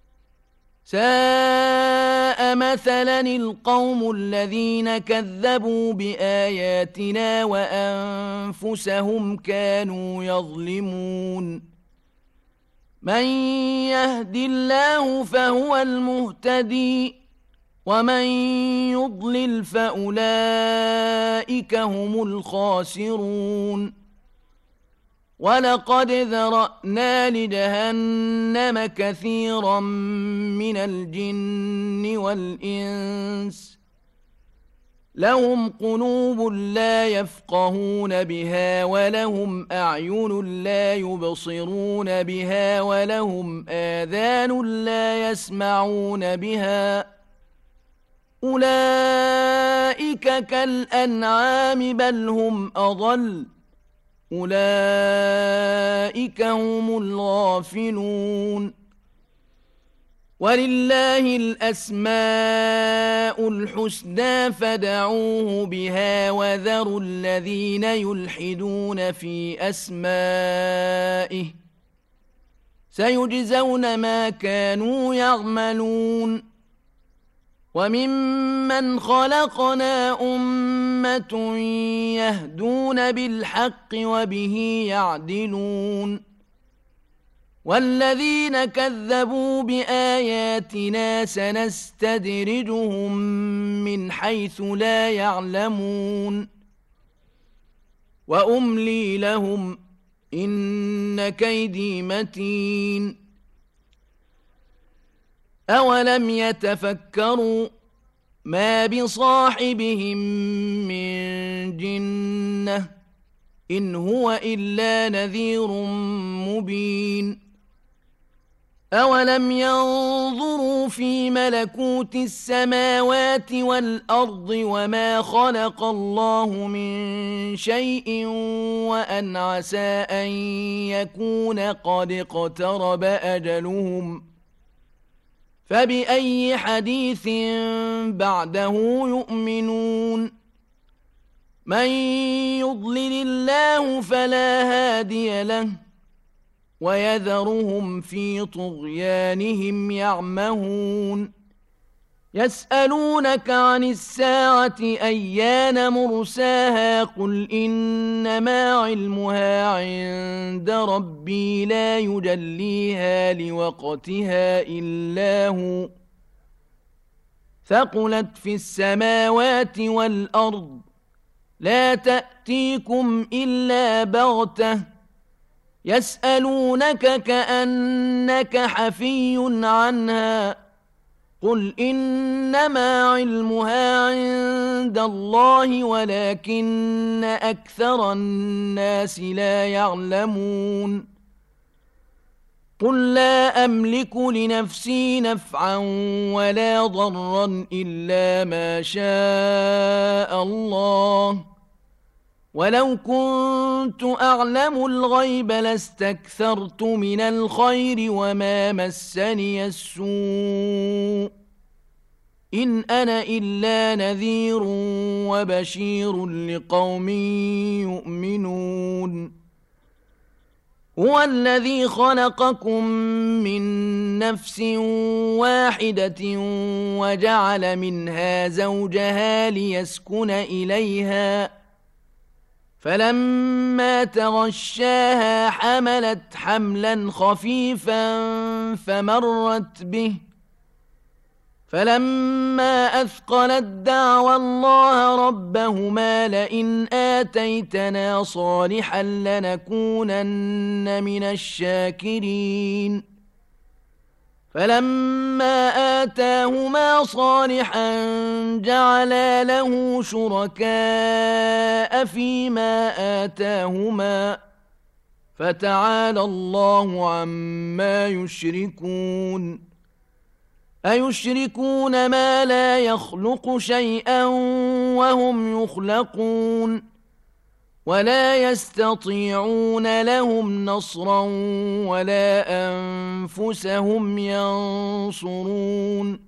ساء مثلا القوم الذين كذبوا بآياتنا وأنفسهم كانوا يظلمون من يهد الله فهو المهتدي ومن يضلل فأولئك هم الخاسرون ولقد ذرأنا لجهنم كثيرا من الجن والإنس لهم قلوب لا يفقهون بها ولهم أعين لا يبصرون بها ولهم آذان لا يسمعون بها أولئك كالأنعام بل هم أضل أولئك هم الغافلون ولله الأسماء الحسنى فدعوه بها وذروا الذين يلحدون في أسمائه سيجزون ما كانوا يعملون وممن خلقنا أمة يهدون بالحق وبه يعدلون والذين كذبوا بآياتنا سنستدرجهم من حيث لا يعلمون وأملي لهم إن كيدي متين أولم يتفكروا ما بصاحبهم من جنة إن هو إلا نذير مبين أولم ينظروا في ملكوت السماوات والأرض وما خلق الله من شيء وأن عسى أن يكون قد اقترب أجلهم فبأي حديث بعده يؤمنون من يضلل الله فلا هادي له ويذرهم في طغيانهم يعمهون يسألونك عن الساعة أيان مرساها قل إنما علمها عند ربي لا يجليها لوقتها إلا هو ثقلت في السماوات والأرض لا تأتيكم إلا بغتة يسألونك كأنك حفي عنها قل إنما علمها عند الله ولكن أكثر الناس لا يعلمون قل لا أملك لنفسي نفعا ولا ضرا إلا ما شاء الله ولو كنت أعلم الغيب لاستكثرت من الخير وما مسني السوء إن أنا إلا نذير وبشير لقوم يؤمنون هو الذي خلقكم من نفس واحدة وجعل منها زوجها ليسكن إليها فلما تغشاها حملت حملا خفيفا فمرت به فلما أثقلت دعوى الله ربهما لئن آتيتنا صالحا لنكونن من الشاكرين فلما آتاهما صالحا جعلا له شركاء فيما آتاهما فتعالى الله عما يشركون أيشركون ما لا يخلق شيئا وهم يخلقون ولا يستطيعون لهم نصرا ولا أنفسهم ينصرون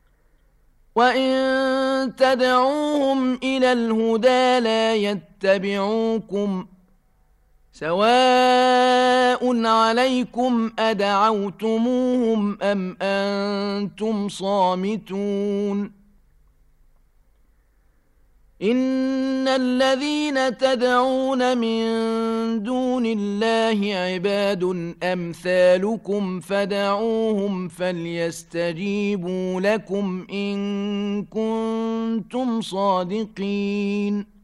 وإن تدعوهم إلى الهدى لا يتبعوكم سواء عليكم أدعوتموهم أم أنتم صامتون إن الذين تدعون من دون الله عباد أمثالكم فدعوهم فليستجيبوا لكم إن كنتم صادقين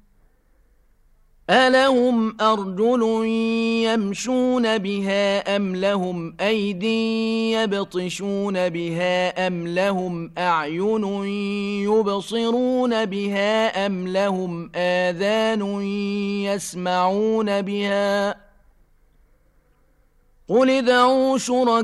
ألهم أرجل يمشون بها أم لهم أيد يبطشون بها أم لهم أعين يبصرون بها أم لهم آذان يسمعون بها قل ادعوا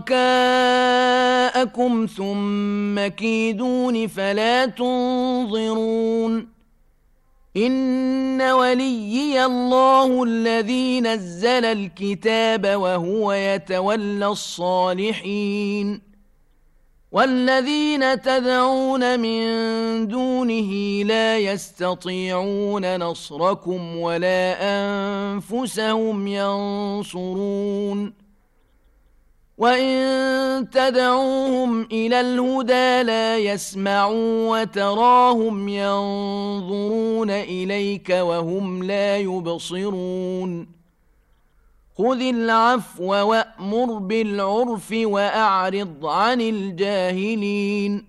شركاءكم ثم كيدون فلا تنظرون إن وليي الله الذي نزل الكتاب وهو يتولى الصالحين والذين تدعون من دونه لا يستطيعون نصركم ولا أنفسهم ينصرون وإن تدعوهم إلى الهدى لا يسمعوا وتراهم ينظرون إليك وهم لا يبصرون خذ العفو وأمر بالعرف وأعرض عن الجاهلين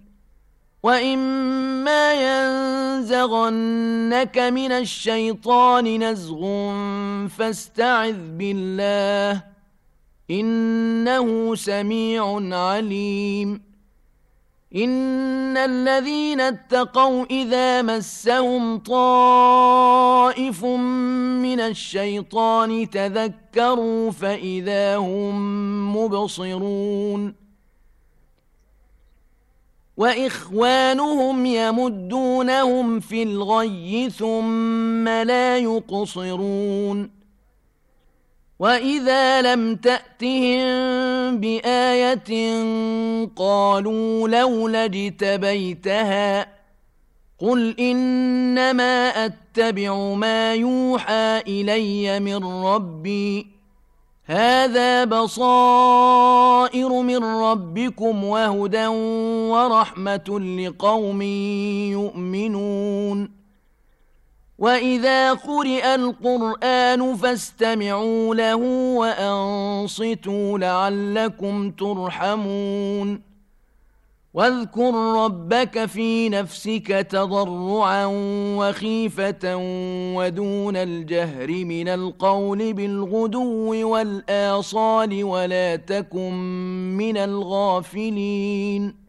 وإما ينزغنك من الشيطان نزغ فاستعذ بالله إنه سميع عليم إن الذين اتقوا إذا مسهم طائف من الشيطان تذكروا فإذا هم مبصرون وإخوانهم يمدونهم في الغي ثم لا يقصرون وإذا لم تأتهم بآية قالوا لولا اجتبيتها قل إنما أتبع ما يوحى إلي من ربي هذا بصائر من ربكم وهدى ورحمة لقوم يؤمنون وإذا قرئ القرآن فاستمعوا له وأنصتوا لعلكم ترحمون واذكر ربك في نفسك تضرعا وخيفة ودون الجهر من القول بالغدو والآصال ولا تكن من الغافلين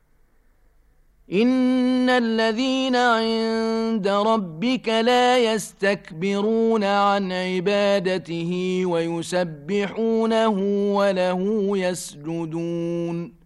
إن الذين عند ربك لا يستكبرون عن عبادته ويسبحونه وله يسجدون